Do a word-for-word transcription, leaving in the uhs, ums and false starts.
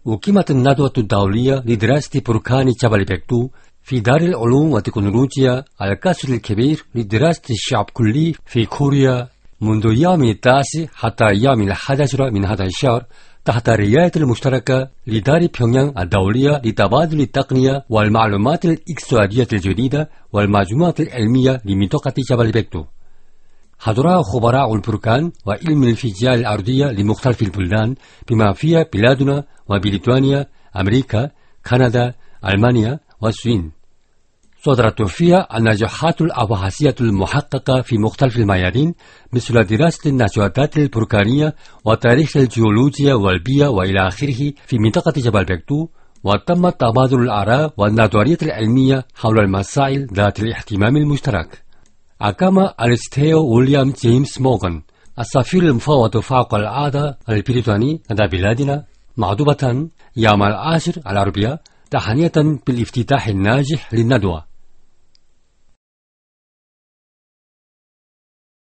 أقيمت الندوة الدولية لدراسة بركان جبل بكدو في دار العلوم والتكنولوجيا على القصر الكبير لدراسة الشعب كلي في كوريا منذ يوم التاسع حتى يوم الحادي عشر من هذا الشهر تحت الرعاية المشتركة لدار بيونغيانغ الدولية لتبادل التقنية والمعلومات الاقتصادية الجديدة والمجموعة العلمية لمنطقة جبل بكدو. حضر خبراء البركان وعلم الفيزياء الأرضية لمختلف البلدان بما فيها بلادنا وبريطانيا، أمريكا، كندا، ألمانيا والصين. صدرت فيها النجاحات الأبحاثية المحققة في مختلف الميادين مثل دراسة النشاطات البركانية وتاريخ الجيولوجيا والبيئة وإلى آخره في منطقة جبل بكدو، وتم تبادل الآراء والنظريات العلمية حول المسائل ذات الاهتمام المشترك. أقام أرستيو ويليام جيمس موغان السفير المفوض فوق العادة البريطاني لدى بلادنا معدوبة يوم العاشر الأربعاء تهنئة بالافتتاح الناجح للندوة.